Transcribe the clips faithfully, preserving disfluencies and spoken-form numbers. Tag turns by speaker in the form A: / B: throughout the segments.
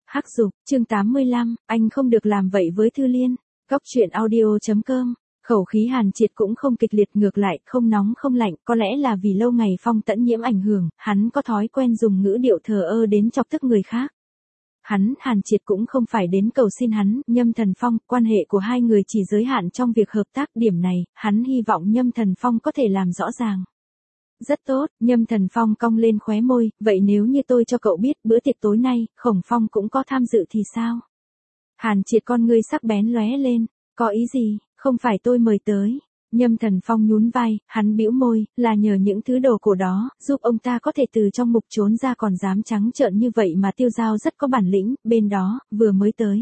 A: Hắc Dục, chương tám mươi lăm, anh không được làm vậy với Thư Liên. Góc truyện audio chấm com. Khẩu khí Hàn Triệt cũng không kịch liệt, ngược lại, không nóng không lạnh, có lẽ là vì lâu ngày Phong Tẫn Nhiễm ảnh hưởng, hắn có thói quen dùng ngữ điệu thờ ơ đến chọc tức người khác. Hắn, Hàn Triệt cũng không phải đến cầu xin hắn, Nhâm Thần Phong, quan hệ của hai người chỉ giới hạn trong việc hợp tác, điểm này, hắn hy vọng Nhâm Thần Phong có thể làm rõ ràng. Rất tốt, Nhâm Thần Phong cong lên khóe môi, vậy nếu như tôi cho cậu biết bữa tiệc tối nay, Khổng Phong cũng có tham dự thì sao? Hàn Triệt con ngươi sắc bén lóe lên, có ý gì, không phải tôi mời tới. Nhâm Thần Phong nhún vai, hắn bĩu môi, là nhờ những thứ đồ cổ đó, giúp ông ta có thể từ trong ngục trốn ra, còn dám trắng trợn như vậy mà Tiêu Giao rất có bản lĩnh, bên đó, vừa mới tới.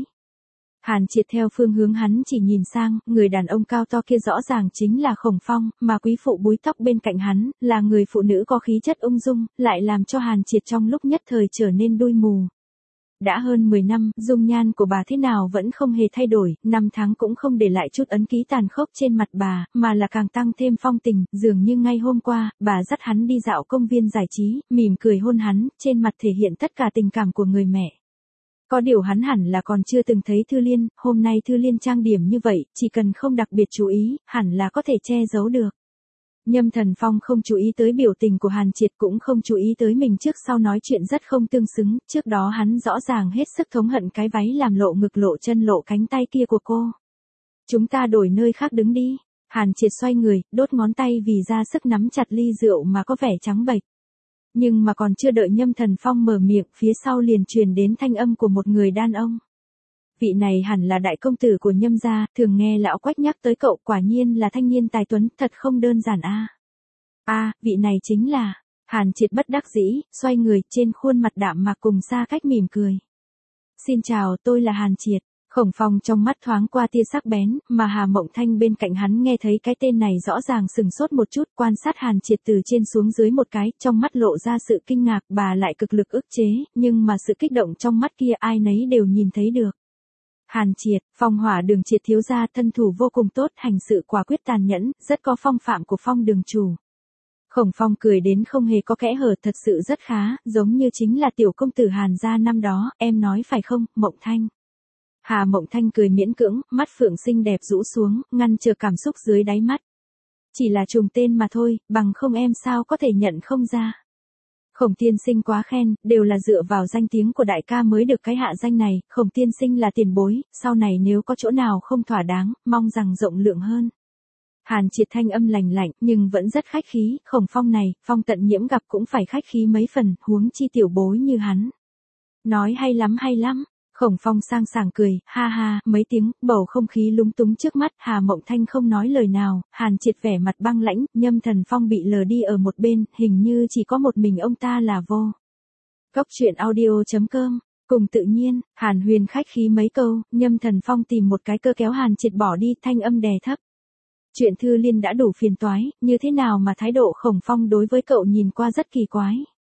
A: Hàn Triệt theo phương hướng hắn chỉ nhìn sang, người đàn ông cao to kia rõ ràng chính là Khổng Phong, mà quý phụ búi tóc bên cạnh hắn, là người phụ nữ có khí chất ung dung, lại làm cho Hàn Triệt trong lúc nhất thời trở nên đuôi mù. Đã hơn mười năm, dung nhan của bà thế nào vẫn không hề thay đổi, năm tháng cũng không để lại chút ấn ký tàn khốc trên mặt bà, mà là càng tăng thêm phong tình, dường như ngay hôm qua, bà dắt hắn đi dạo công viên giải trí, mỉm cười hôn hắn, trên mặt thể hiện tất cả tình cảm của người mẹ. Có điều hắn hẳn là còn chưa từng thấy Thư Liên, hôm nay Thư Liên trang điểm như vậy, chỉ cần không đặc biệt chú ý, hẳn là có thể che giấu được. Nhâm Thần Phong không chú ý tới biểu tình của Hàn Triệt, cũng không chú ý tới mình trước sau nói chuyện rất không tương xứng, trước đó hắn rõ ràng hết sức thống hận cái váy làm lộ ngực lộ chân lộ cánh tay kia của cô. Chúng ta đổi nơi khác đứng đi. Hàn Triệt xoay người, đốt ngón tay vì ra sức nắm chặt ly rượu mà có vẻ trắng bệch. Nhưng mà còn chưa đợi Nhâm Thần Phong mở miệng, phía sau liền truyền đến thanh âm của một người đàn ông. Vị này hẳn là đại công tử của Nhâm gia, thường nghe lão Quách nhắc tới cậu, quả nhiên là thanh niên tài tuấn, thật không đơn giản a. À. A, à, vị này chính là. Hàn Triệt bất đắc dĩ, xoay người, trên khuôn mặt đạm mạc cùng xa cách mỉm cười. Xin chào, tôi là Hàn Triệt. Khổng Phong trong mắt thoáng qua tia sắc bén, mà Hà Mộng Thanh bên cạnh hắn nghe thấy cái tên này rõ ràng sừng sốt một chút, quan sát Hàn Triệt từ trên xuống dưới một cái, trong mắt lộ ra sự kinh ngạc, bà lại cực lực ức chế, nhưng mà sự kích động trong mắt kia ai nấy đều nhìn thấy được. Hàn Triệt, Phong Hỏa Đường Triệt thiếu gia, thân thủ vô cùng tốt, hành sự quả quyết tàn nhẫn, rất có phong phạm của Phong đường chủ. Khổng Phong cười đến không hề có kẽ hở, thật sự rất khá, giống như chính là tiểu công tử Hàn gia năm đó, em nói phải không, Mộng Thanh? Hà Mộng Thanh cười miễn cưỡng, mắt phượng xinh đẹp rũ xuống, ngăn chờ cảm xúc dưới đáy mắt. Chỉ là trùng tên mà thôi, bằng không em sao có thể nhận không ra. Khổng tiên sinh quá khen, đều là dựa vào danh tiếng của đại ca mới được cái hạ danh này, Khổng tiên sinh là tiền bối, sau này nếu có chỗ nào không thỏa đáng, mong rằng rộng lượng hơn. Hàn Triệt thanh âm lành lạnh, nhưng vẫn rất khách khí, Khổng Phong này, Phong Tận Nhiễm gặp cũng phải khách khí mấy phần, huống chi tiểu bối như hắn. Nói hay lắm hay lắm. Khổng Phong sang sảng cười, ha ha, mấy tiếng, bầu không khí lúng túng trước mắt, Hà Mộng Thanh không nói lời nào, Hàn Triệt vẻ mặt băng lãnh, Nhâm Thần Phong bị lờ đi ở một bên, hình như chỉ có một mình ông ta là vô. Góc truyện audio chấm com, cùng tự nhiên, Hàn Huyền khách khí mấy câu, Nhâm Thần Phong tìm một cái cơ kéo Hàn Triệt bỏ đi, thanh âm đè thấp. Chuyện Thư Liên đã đủ phiền toái, như thế nào mà thái độ Khổng Phong đối với cậu nhìn qua rất kỳ quái.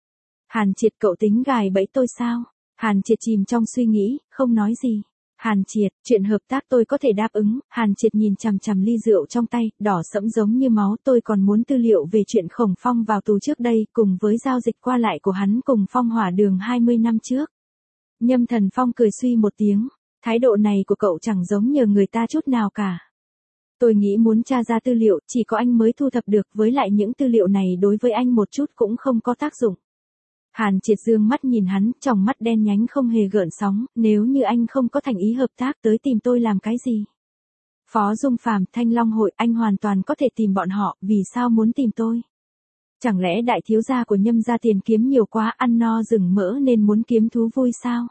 A: Hàn Triệt, cậu tính gài bẫy tôi sao? Hàn Triệt chìm trong suy nghĩ, không nói gì. Hàn Triệt, chuyện hợp tác tôi có thể đáp ứng. Hàn Triệt nhìn chằm chằm ly rượu trong tay, đỏ sẫm giống như máu. Tôi còn muốn tư liệu về chuyện Khổng Phong vào tù trước đây, cùng với giao dịch qua lại của hắn cùng Phong Hỏa Đường hai mươi năm trước. Nhâm Thần Phong cười suy một tiếng. Thái độ này của cậu chẳng giống nhờ người ta chút nào cả. Tôi nghĩ muốn tra ra tư liệu, chỉ có anh mới thu thập được, với lại những tư liệu này đối với anh một chút cũng không có tác dụng. Hàn Triệt dương mắt nhìn hắn, trong mắt đen nhánh không hề gợn sóng, nếu như anh không có thành ý hợp tác tới tìm tôi làm cái gì? Phó Dung Phàm, Thanh Long Hội, anh hoàn toàn có thể tìm bọn họ, vì sao muốn tìm tôi? Chẳng lẽ đại thiếu gia của Nhâm gia tiền kiếm nhiều quá, ăn no rừng mỡ nên muốn kiếm thú vui sao?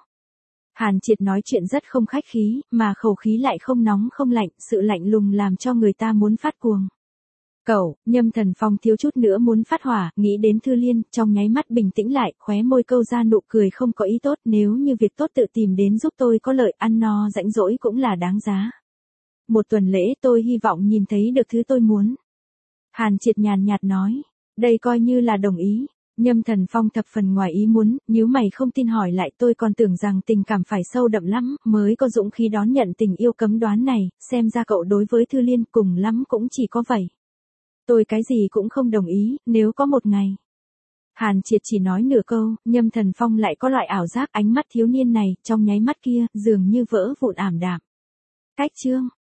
A: Hàn Triệt nói chuyện rất không khách khí, mà khẩu khí lại không nóng không lạnh, sự lạnh lùng làm cho người ta muốn phát cuồng. Cậu, Nhâm Thần Phong thiếu chút nữa muốn phát hỏa, nghĩ đến Thư Liên, trong nháy mắt bình tĩnh lại, khóe môi câu ra nụ cười không có ý tốt, nếu như việc tốt tự tìm đến giúp tôi có lợi, ăn no rãnh rỗi cũng là đáng giá. Một tuần lễ tôi hy vọng nhìn thấy được thứ tôi muốn. Hàn Triệt nhàn nhạt nói, đây coi như là đồng ý. Nhâm Thần Phong thập phần ngoài ý muốn, nhíu mày không tin hỏi lại, tôi còn tưởng rằng tình cảm phải sâu đậm lắm, mới có dũng khí đón nhận tình yêu cấm đoán này, xem ra cậu đối với Thư Liên cùng lắm cũng chỉ có vậy. Tôi cái gì cũng không đồng ý, nếu có một ngày. Hàn Triệt chỉ nói nửa câu, Nhâm Thần Phong lại có loại ảo giác ánh mắt thiếu niên này, trong nháy mắt kia, dường như vỡ vụn ảm đạm. Cách chương.